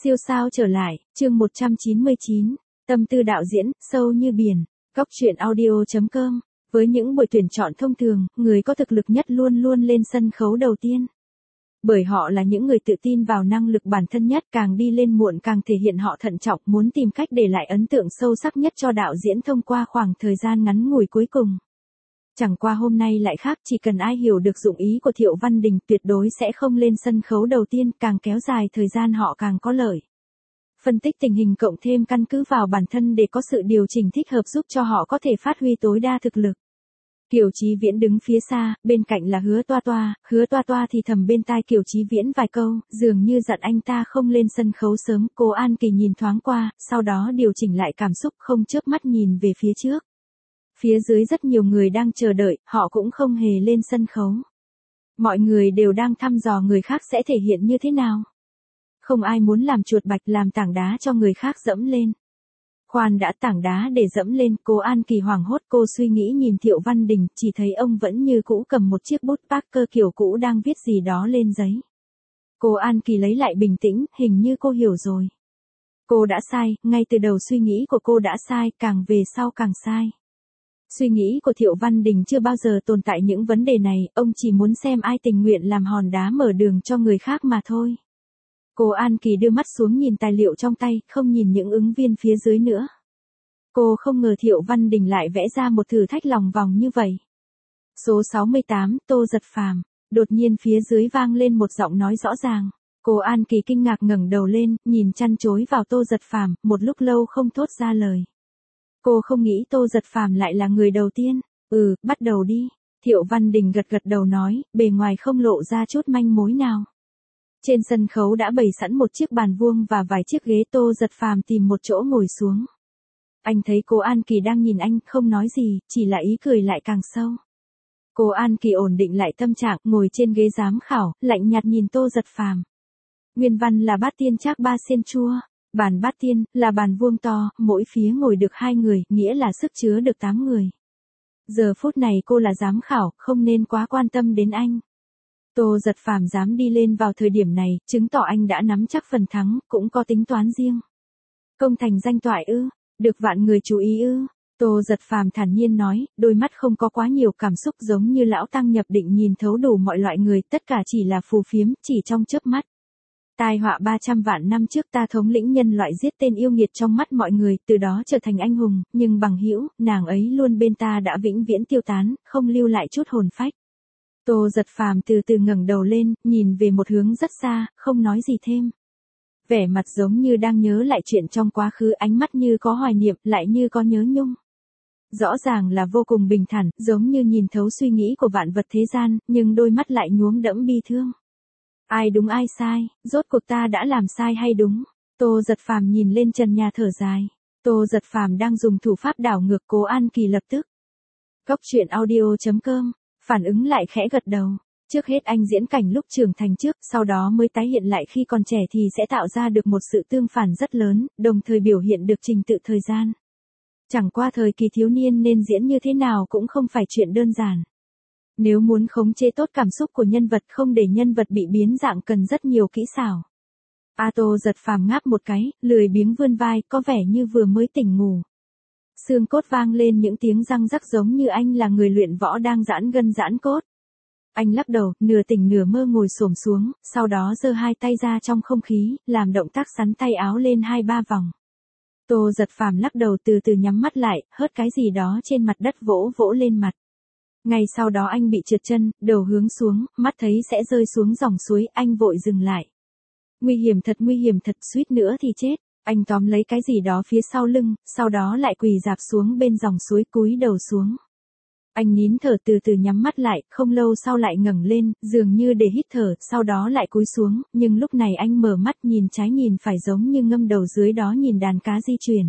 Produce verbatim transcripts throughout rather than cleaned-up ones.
Siêu sao trở lại, chương một trăm chín mươi chín, tâm tư đạo diễn, sâu như biển, góc truyện audio chấm com. Với những buổi tuyển chọn thông thường, người có thực lực nhất luôn luôn lên sân khấu đầu tiên. Bởi họ là những người tự tin vào năng lực bản thân nhất, càng đi lên muộn càng thể hiện họ thận trọng, muốn tìm cách để lại ấn tượng sâu sắc nhất cho đạo diễn thông qua khoảng thời gian ngắn ngủi cuối cùng. Chẳng qua hôm nay lại khác, chỉ cần ai hiểu được dụng ý của Thiệu Văn Đình tuyệt đối sẽ không lên sân khấu đầu tiên, càng kéo dài thời gian họ càng có lợi. Phân tích tình hình cộng thêm căn cứ vào bản thân để có sự điều chỉnh thích hợp giúp cho họ có thể phát huy tối đa thực lực. Kiều Chí Viễn đứng phía xa, bên cạnh là Hứa Toa Toa, Hứa Toa Toa thì thầm bên tai Kiều Chí Viễn vài câu, dường như dặn anh ta không lên sân khấu sớm. Cố An Kỳ nhìn thoáng qua, sau đó điều chỉnh lại cảm xúc, không chớp mắt nhìn về phía trước. Phía dưới rất nhiều người đang chờ đợi, họ cũng không hề lên sân khấu. Mọi người đều đang thăm dò người khác sẽ thể hiện như thế nào. Không ai muốn làm chuột bạch làm tảng đá cho người khác dẫm lên. Khoan đã, tảng đá để dẫm lên. Cố An Kỳ hoảng hốt, cô suy nghĩ nhìn Thiệu Văn Đình, chỉ thấy ông vẫn như cũ cầm một chiếc bút Parker kiểu cũ đang viết gì đó lên giấy. Cô An Kỳ lấy lại bình tĩnh, hình như cô hiểu rồi. Cô đã sai, ngay từ đầu suy nghĩ của cô đã sai, càng về sau càng sai. Suy nghĩ của Thiệu Văn Đình chưa bao giờ tồn tại những vấn đề này, ông chỉ muốn xem ai tình nguyện làm hòn đá mở đường cho người khác mà thôi. Cô An Kỳ đưa mắt xuống nhìn tài liệu trong tay, không nhìn những ứng viên phía dưới nữa. Cô không ngờ Thiệu Văn Đình lại vẽ ra một thử thách lòng vòng như vậy. Số sáu mươi tám, Tô Giật Phàm. Đột nhiên phía dưới vang lên một giọng nói rõ ràng. Cô An Kỳ kinh ngạc ngẩng đầu lên, nhìn chăn chối vào Tô Giật Phàm, một lúc lâu không thốt ra lời. Cô không nghĩ Tô Giật Phàm lại là người đầu tiên. Ừ, bắt đầu đi. Thiệu Văn Đình gật gật đầu nói, bề ngoài không lộ ra chút manh mối nào. Trên sân khấu đã bày sẵn một chiếc bàn vuông và vài chiếc ghế. Tô Giật Phàm tìm một chỗ ngồi xuống. Anh thấy cô An Kỳ đang nhìn anh, không nói gì, chỉ là ý cười lại càng sâu. Cô An Kỳ ổn định lại tâm trạng, ngồi trên ghế giám khảo, lạnh nhạt nhìn Tô Giật Phàm. Nguyên văn là bát tiên trác ba sen chua. Bàn bát tiên, là bàn vuông to, mỗi phía ngồi được hai người, nghĩa là sức chứa được tám người. Giờ phút này cô là giám khảo, không nên quá quan tâm đến anh. Tô Giật Phàm dám đi lên vào thời điểm này, chứng tỏ anh đã nắm chắc phần thắng, cũng có tính toán riêng. Công thành danh toại ư, được vạn người chú ý ư. Tô Giật Phàm thản nhiên nói, đôi mắt không có quá nhiều cảm xúc, giống như lão tăng nhập định nhìn thấu đủ mọi loại người, tất cả chỉ là phù phiếm, chỉ trong chớp mắt. Tai họa ba trăm vạn năm trước ta thống lĩnh nhân loại giết tên yêu nghiệt trong mắt mọi người, từ đó trở thành anh hùng, nhưng bằng hữu, nàng ấy luôn bên ta đã vĩnh viễn tiêu tán, không lưu lại chút hồn phách. Tô Giật Phàm từ từ ngẩng đầu lên, nhìn về một hướng rất xa, không nói gì thêm. Vẻ mặt giống như đang nhớ lại chuyện trong quá khứ, ánh mắt như có hoài niệm, lại như có nhớ nhung. Rõ ràng là vô cùng bình thản, giống như nhìn thấu suy nghĩ của vạn vật thế gian, nhưng đôi mắt lại nhuốm đẫm bi thương. Ai đúng ai sai, rốt cuộc ta đã làm sai hay đúng? Tô Giật Phàm nhìn lên trần nhà thở dài. Tô Giật Phàm đang dùng thủ pháp đảo ngược. Cố An Kỳ lập tức. Góc truyện audio chấm com, phản ứng lại khẽ gật đầu. Trước hết anh diễn cảnh lúc trưởng thành trước, sau đó mới tái hiện lại khi còn trẻ thì sẽ tạo ra được một sự tương phản rất lớn, đồng thời biểu hiện được trình tự thời gian. Chẳng qua thời kỳ thiếu niên nên diễn như thế nào cũng không phải chuyện đơn giản. Nếu muốn khống chế tốt cảm xúc của nhân vật, không để nhân vật bị biến dạng, cần rất nhiều kỹ xảo. A Tô Giật Phàm ngáp một cái, lười biếng vươn vai, có vẻ như vừa mới tỉnh ngủ. Xương cốt vang lên những tiếng răng rắc, giống như anh là người luyện võ đang giãn gân giãn cốt. Anh lắc đầu, nửa tỉnh nửa mơ ngồi xổm xuống, sau đó giơ hai tay ra trong không khí, làm động tác sắn tay áo lên hai ba vòng. Tô Giật Phàm lắc đầu, từ từ nhắm mắt lại, hớt cái gì đó trên mặt đất vỗ vỗ lên mặt. Ngay sau đó anh bị trượt chân, đầu hướng xuống, mắt thấy sẽ rơi xuống dòng suối, anh vội dừng lại. Nguy hiểm thật, nguy hiểm thật, suýt nữa thì chết. Anh tóm lấy cái gì đó phía sau lưng, sau đó lại quỳ rạp xuống bên dòng suối, cúi đầu xuống. Anh nín thở, từ từ nhắm mắt lại, không lâu sau lại ngẩng lên, dường như để hít thở, sau đó lại cúi xuống, nhưng lúc này anh mở mắt nhìn trái nhìn phải, giống như ngâm đầu dưới đó nhìn đàn cá di chuyển.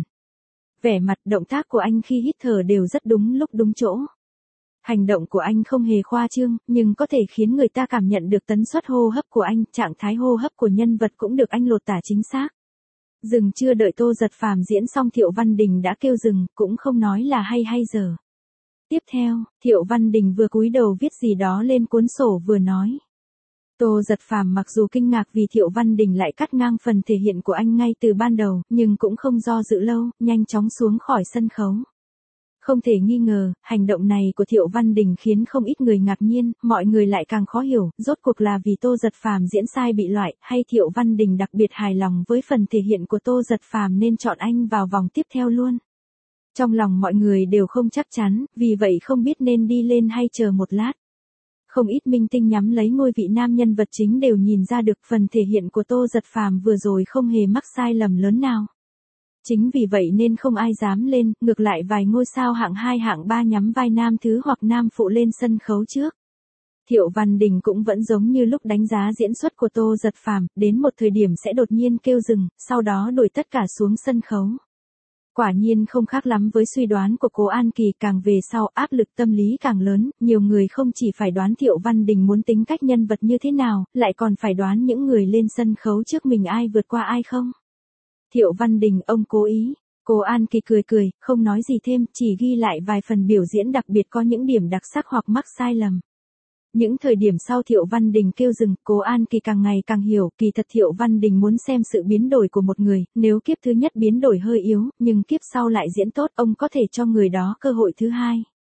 Vẻ mặt, động tác của anh khi hít thở đều rất đúng lúc đúng chỗ. Hành động của anh không hề khoa trương, nhưng có thể khiến người ta cảm nhận được tần suất hô hấp của anh, trạng thái hô hấp của nhân vật cũng được anh lột tả chính xác. Dừng, chưa đợi Tô Giật Phàm diễn xong Thiệu Văn Đình đã kêu dừng, cũng không nói là hay hay dở. Tiếp theo, Thiệu Văn Đình vừa cúi đầu viết gì đó lên cuốn sổ vừa nói. Tô Giật Phàm mặc dù kinh ngạc vì Thiệu Văn Đình lại cắt ngang phần thể hiện của anh ngay từ ban đầu, nhưng cũng không do dự lâu, nhanh chóng xuống khỏi sân khấu. Không thể nghi ngờ, hành động này của Thiệu Văn Đình khiến không ít người ngạc nhiên, mọi người lại càng khó hiểu, rốt cuộc là vì Tô Giật Phàm diễn sai bị loại, hay Thiệu Văn Đình đặc biệt hài lòng với phần thể hiện của Tô Giật Phàm nên chọn anh vào vòng tiếp theo luôn. Trong lòng mọi người đều không chắc chắn, vì vậy không biết nên đi lên hay chờ một lát. Không ít minh tinh nhắm lấy ngôi vị nam nhân vật chính đều nhìn ra được phần thể hiện của Tô Giật Phàm vừa rồi không hề mắc sai lầm lớn nào. Chính vì vậy nên không ai dám lên, ngược lại vài ngôi sao hạng hai hạng ba nhắm vai nam thứ hoặc nam phụ lên sân khấu trước. Thiệu Văn Đình cũng vẫn giống như lúc đánh giá diễn xuất của Tô Giật Phàm, đến một thời điểm sẽ đột nhiên kêu dừng, sau đó đuổi tất cả xuống sân khấu. Quả nhiên không khác lắm với suy đoán của cô An Kỳ, càng về sau áp lực tâm lý càng lớn, nhiều người không chỉ phải đoán Thiệu Văn Đình muốn tính cách nhân vật như thế nào, lại còn phải đoán những người lên sân khấu trước mình ai vượt qua ai không. Thiệu Văn Đình ông cố ý, cô An Kỳ cười cười, không nói gì thêm, chỉ ghi lại vài phần biểu diễn đặc biệt có những điểm đặc sắc hoặc mắc sai lầm. Những thời điểm sau Thiệu Văn Đình kêu dừng, cô An Kỳ càng ngày càng hiểu, kỳ thật Thiệu Văn Đình muốn xem sự biến đổi của một người, nếu kiếp thứ nhất biến đổi hơi yếu, nhưng kiếp sau lại diễn tốt, ông có thể cho người đó cơ hội thứ hai.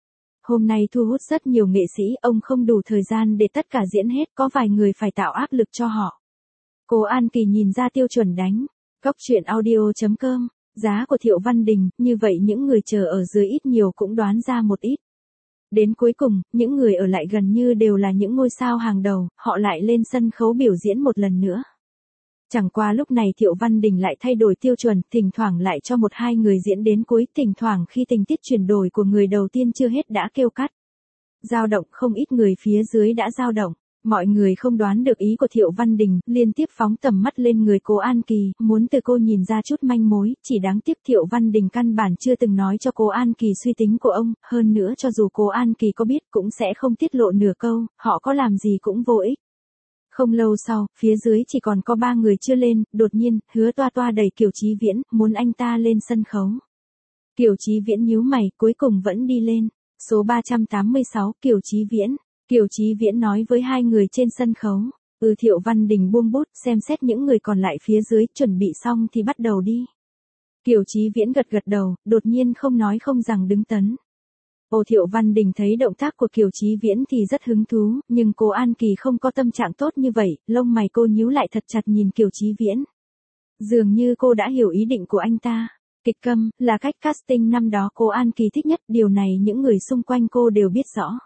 Hôm nay thu hút rất nhiều nghệ sĩ, ông không đủ thời gian để tất cả diễn hết, có vài người phải tạo áp lực cho họ. Cô An Kỳ nhìn ra tiêu chuẩn đánh. Góc truyện audio chấm com, giá của Thiệu Văn Đình, như vậy những người chờ ở dưới ít nhiều cũng đoán ra một ít. Đến cuối cùng, những người ở lại gần như đều là những ngôi sao hàng đầu, họ lại lên sân khấu biểu diễn một lần nữa. Chẳng qua lúc này Thiệu Văn Đình lại thay đổi tiêu chuẩn, thỉnh thoảng lại cho một hai người diễn đến cuối, thỉnh thoảng khi tình tiết chuyển đổi của người đầu tiên chưa hết đã kêu cắt. Dao động, không ít người phía dưới đã dao động. Mọi người không đoán được ý của Thiệu Văn Đình, liên tiếp phóng tầm mắt lên người cô An Kỳ, muốn từ cô nhìn ra chút manh mối, chỉ đáng tiếc Thiệu Văn Đình căn bản chưa từng nói cho cô An Kỳ suy tính của ông, hơn nữa cho dù cô An Kỳ có biết cũng sẽ không tiết lộ nửa câu, họ có làm gì cũng vô ích. Không lâu sau, phía dưới chỉ còn có ba người chưa lên, đột nhiên, Hứa Toa Toa đẩy Kiều Chí Viễn, muốn anh ta lên sân khấu. Kiều Chí Viễn nhíu mày, cuối cùng vẫn đi lên. Số ba trăm tám mươi sáu, Kiều Chí Viễn. Kiều Chí Viễn nói với hai người trên sân khấu. Ừ Thiệu Văn Đình buông bút, xem xét những người còn lại phía dưới, chuẩn bị xong thì bắt đầu đi. Kiều Chí Viễn gật gật đầu, đột nhiên không nói không rằng đứng tấn. Ô Thiệu Văn Đình thấy động tác của Kiều Chí Viễn thì rất hứng thú, nhưng cô An Kỳ không có tâm trạng tốt như vậy, lông mày cô nhíu lại thật chặt nhìn Kiều Chí Viễn. Dường như cô đã hiểu ý định của anh ta. Kịch câm, là cách casting năm đó cô An Kỳ thích nhất, điều này những người xung quanh cô đều biết rõ.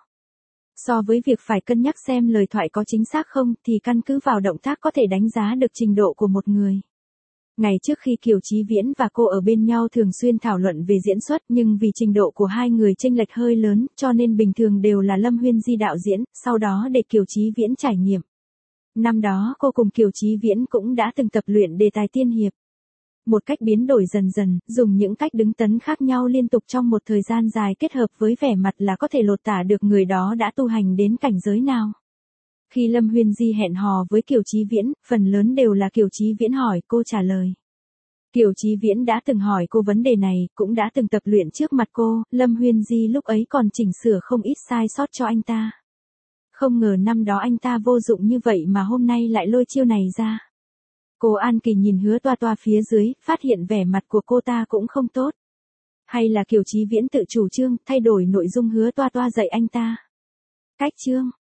So với việc phải cân nhắc xem lời thoại có chính xác không, thì căn cứ vào động tác có thể đánh giá được trình độ của một người. Ngày trước khi Kiều Chí Viễn và cô ở bên nhau thường xuyên thảo luận về diễn xuất, nhưng vì trình độ của hai người chênh lệch hơi lớn, cho nên bình thường đều là Lâm Huyên Di đạo diễn, sau đó để Kiều Chí Viễn trải nghiệm. Năm đó cô cùng Kiều Chí Viễn cũng đã từng tập luyện đề tài tiên hiệp. Một cách biến đổi dần dần, dùng những cách đứng tấn khác nhau liên tục trong một thời gian dài kết hợp với vẻ mặt là có thể lột tả được người đó đã tu hành đến cảnh giới nào. Khi Lâm Huyên Di hẹn hò với Kiều Chí Viễn, phần lớn đều là Kiều Chí Viễn hỏi, cô trả lời. Kiều Chí Viễn đã từng hỏi cô vấn đề này, cũng đã từng tập luyện trước mặt cô, Lâm Huyên Di lúc ấy còn chỉnh sửa không ít sai sót cho anh ta. Không ngờ năm đó anh ta vô dụng như vậy mà hôm nay lại lôi chiêu này ra. Cô An Kỳ nhìn Hứa Toa Toa phía dưới, phát hiện vẻ mặt của cô ta cũng không tốt. Hay là Kiều Chí Viễn tự chủ trương, thay đổi nội dung Hứa Toa Toa dạy anh ta. Cách chương